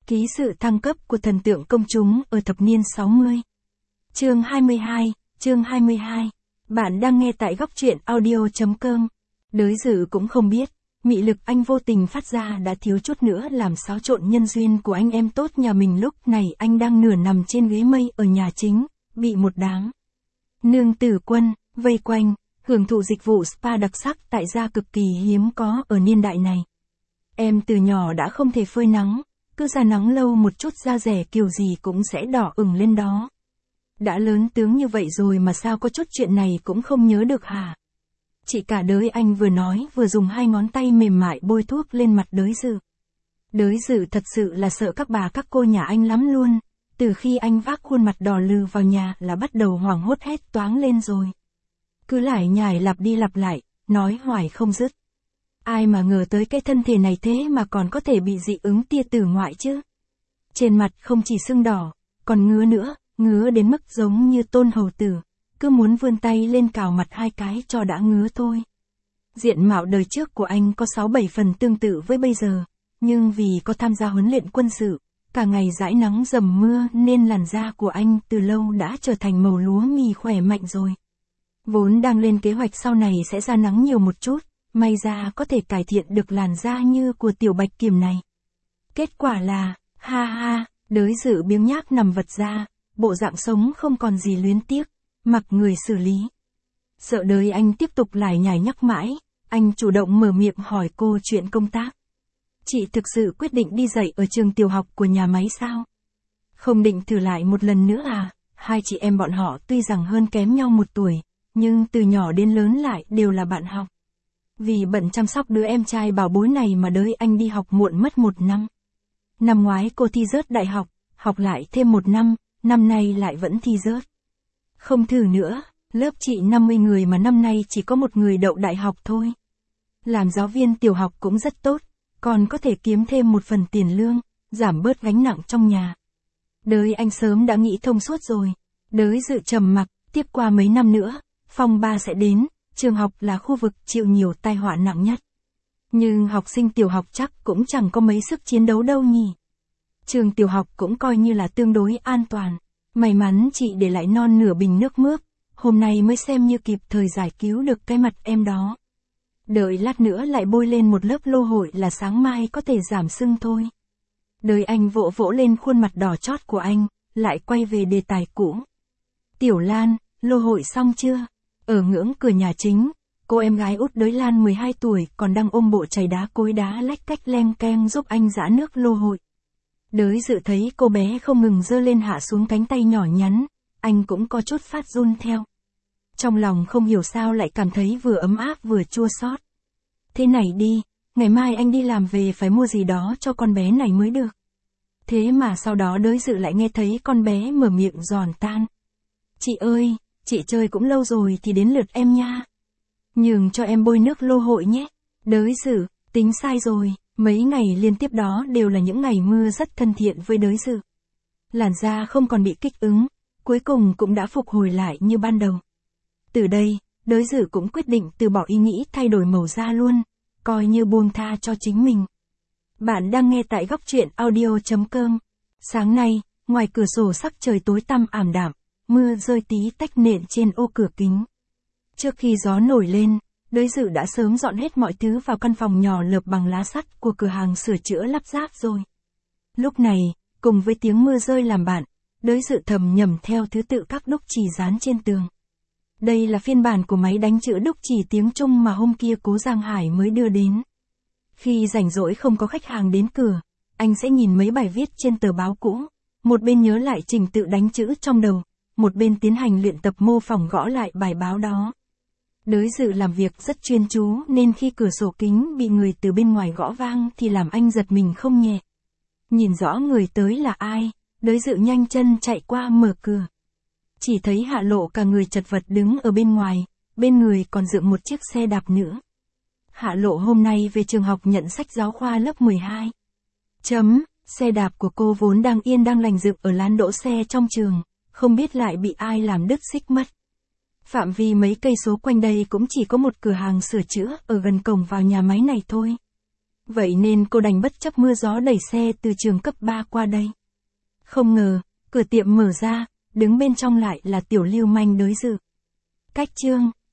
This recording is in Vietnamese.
Ký sự thăng cấp của thần tượng công chúng ở thập niên 60. Chương 22. Bạn đang nghe tại góc truyện audio.com. Đới Dự cũng không biết, mị lực anh vô tình phát ra đã thiếu chút nữa làm xáo trộn nhân duyên của anh em tốt nhà mình. Lúc này anh đang nửa nằm trên ghế mây ở nhà chính, bị một đám nương tử quân vây quanh, hưởng thụ dịch vụ spa đặc sắc tại gia cực kỳ hiếm có ở niên đại này. Em từ nhỏ đã không thể phơi nắng, cứ ra nắng lâu một chút da rẻ kiểu gì cũng sẽ đỏ ửng lên đó. Đã lớn tướng như vậy rồi mà sao có chút chuyện này cũng không nhớ được hả? Chị cả Đới anh vừa nói vừa dùng hai ngón tay mềm mại bôi thuốc lên mặt Đới Dự. Đới Dự thật sự là sợ các bà các cô nhà anh lắm luôn, từ khi anh vác khuôn mặt đỏ lừ vào nhà là bắt đầu hoảng hốt hét toáng lên rồi. Cứ lải nhải lặp đi lặp lại, nói hoài không dứt. Ai mà ngờ tới cái thân thể này thế mà còn có thể bị dị ứng tia tử ngoại chứ. Trên mặt không chỉ sưng đỏ, còn ngứa nữa, ngứa đến mức giống như Tôn Hầu Tử, cứ muốn vươn tay lên cào mặt hai cái cho đã ngứa thôi. Diện mạo đời trước của anh có 6-7 phần tương tự với bây giờ, nhưng vì có tham gia huấn luyện quân sự, cả ngày dãi nắng dầm mưa nên làn da của anh từ lâu đã trở thành màu lúa mì khỏe mạnh rồi. Vốn đang lên kế hoạch sau này sẽ ra nắng nhiều một chút, may ra có thể cải thiện được làn da như của Tiểu Bạch Kiểm này. Kết quả là, ha ha, Đới Dự biếng nhác nằm vật ra, bộ dạng sống không còn gì luyến tiếc, mặc người xử lý. Sợ Đới anh tiếp tục lải nhải nhắc mãi, anh chủ động mở miệng hỏi cô chuyện công tác. Chị thực sự quyết định đi dạy ở trường tiểu học của nhà máy sao? Không định thử lại một lần nữa à? Hai chị em bọn họ tuy rằng hơn kém nhau 1 tuổi, nhưng từ nhỏ đến lớn lại đều là bạn học. Vì bận chăm sóc đứa em trai bảo bối này mà Đới anh đi học muộn mất 1 năm. Năm ngoái cô thi rớt đại học, học lại thêm 1 năm, năm nay lại vẫn thi rớt. Không thử nữa, lớp chị 50 người mà năm nay chỉ có 1 người đậu đại học thôi. Làm giáo viên tiểu học cũng rất tốt, còn có thể kiếm thêm một phần tiền lương, giảm bớt gánh nặng trong nhà. Đới anh sớm đã nghĩ thông suốt rồi. Đới Dự trầm mặc, tiếp qua mấy năm nữa, phong ba sẽ đến. Trường học là khu vực chịu nhiều tai họa nặng nhất. Nhưng học sinh tiểu học chắc cũng chẳng có mấy sức chiến đấu đâu nhỉ. Trường tiểu học cũng coi như là tương đối an toàn. May mắn chị để lại non nửa bình nước mướp, hôm nay mới xem như kịp thời giải cứu được cái mặt em đó. Đợi lát nữa lại bôi lên một lớp lô hội là sáng mai có thể giảm sưng thôi. Đới anh vỗ vỗ lên khuôn mặt đỏ chót của anh, lại quay về đề tài cũ. Tiểu Lan, lô hội xong chưa? Ở ngưỡng cửa nhà chính, cô em gái út Đới Lan 12 tuổi còn đang ôm bộ chày đá cối đá lách cách leng keng giúp anh giã nước lô hội. Đới Dự thấy cô bé không ngừng giơ lên hạ xuống cánh tay nhỏ nhắn, anh cũng có chút phát run theo. Trong lòng không hiểu sao lại cảm thấy vừa ấm áp vừa chua xót. Thế này đi, ngày mai anh đi làm về phải mua gì đó cho con bé này mới được. Thế mà sau đó Đới Dự lại nghe thấy con bé mở miệng giòn tan. Chị ơi, chị chơi cũng lâu rồi thì đến lượt em nha. Nhường cho em bôi nước lô hội nhé. Đới Dự, tính sai rồi, mấy ngày liên tiếp đó đều là những ngày mưa rất thân thiện với Đới Dự. Làn da không còn bị kích ứng, cuối cùng cũng đã phục hồi lại như ban đầu. Từ đây, Đới Dự cũng quyết định từ bỏ ý nghĩ thay đổi màu da luôn, coi như buông tha cho chính mình. Bạn đang nghe tại góc truyện audio.com. Sáng nay, ngoài cửa sổ sắc trời tối tăm ảm đạm, mưa rơi tí tách nện trên ô cửa kính. Trước khi gió nổi lên, Đới Dự đã sớm dọn hết mọi thứ vào căn phòng nhỏ lợp bằng lá sắt của cửa hàng sửa chữa lắp ráp rồi. Lúc này, cùng với tiếng mưa rơi làm bạn, Đới Dự thầm nhẩm theo thứ tự các đúc chì dán trên tường. Đây là phiên bản của máy đánh chữ đúc chì tiếng Trung mà hôm kia Cố Giang Hải mới đưa đến. Khi rảnh rỗi không có khách hàng đến cửa, anh sẽ nhìn mấy bài viết trên tờ báo cũ, một bên nhớ lại trình tự đánh chữ trong đầu, một bên tiến hành luyện tập mô phỏng gõ lại bài báo đó. Đới Dự làm việc rất chuyên chú nên khi cửa sổ kính bị người từ bên ngoài gõ vang thì làm anh giật mình không nhẹ. Nhìn rõ người tới là ai, Đới Dự nhanh chân chạy qua mở cửa. Chỉ thấy Hạ Lộ cả người chật vật đứng ở bên ngoài, bên người còn dựng một chiếc xe đạp nữa. Hạ Lộ hôm nay về trường học nhận sách giáo khoa lớp 12. Xe đạp của cô vốn đang yên đang lành dựng ở lán đỗ xe trong trường, không biết lại bị ai làm đứt xích mất. Phạm vi mấy cây số quanh đây cũng chỉ có một cửa hàng sửa chữa ở gần cổng vào nhà máy này thôi. Vậy nên cô đành bất chấp mưa gió đẩy xe từ trường cấp 3 qua đây. Không ngờ, cửa tiệm mở ra, đứng bên trong lại là tiểu lưu manh đối dự. Cách chương